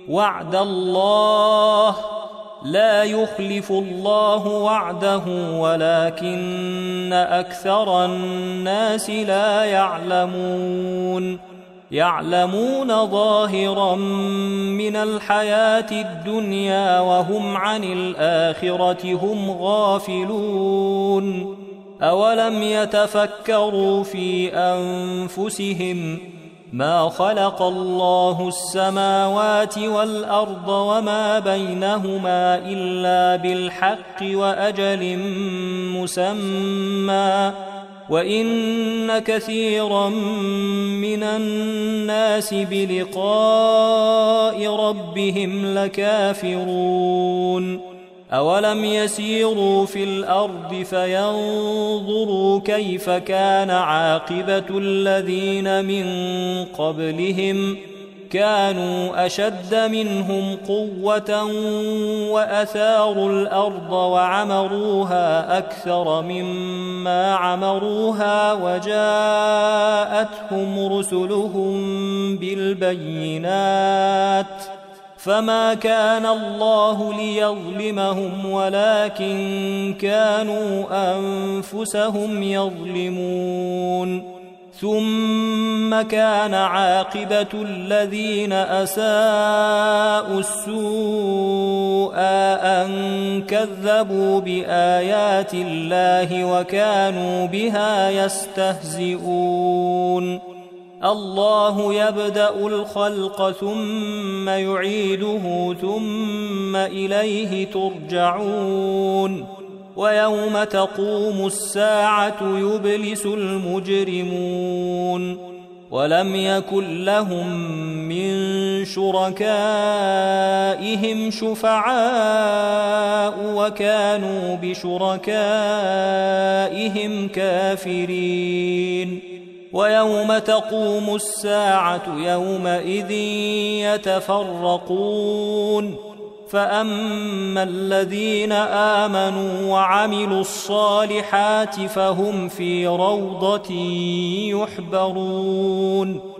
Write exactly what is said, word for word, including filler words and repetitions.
وعد الله لا يخلف الله وعده ولكن أكثر الناس لا يعلمون يعلمون ظاهرا من الحياة الدنيا وهم عن الآخرة هم غافلون أولم يتفكروا في أنفسهم ما خلق الله السماوات والأرض وما بينهما إلا بالحق وأجل مسمى وإن كثيرا من الناس بلقاء ربهم لكافرون أولم يسيروا في الأرض فينظروا كيف كان عاقبة الذين من قبلهم كانوا أشد منهم قوة وأثاروا الأرض وعمروها أكثر مما عمروها وجاءتهم رسلهم بالبينات فما كان الله ليظلمهم ولكن كانوا أنفسهم يظلمون ثم كان عاقبة الذين أساءوا السوء أن كذبوا بآيات الله وكانوا بها يستهزئون الله يبدأ الخلق ثم يعيده ثم إليه ترجعون ويوم تقوم الساعة يبلس المجرمون ولم يكن لهم من شركائهم شفعاء وكانوا بشركائهم كافرين ويوم تقوم الساعة يومئذ يتفرقون فأما الذين آمنوا وعملوا الصالحات فهم في روضة يحبرون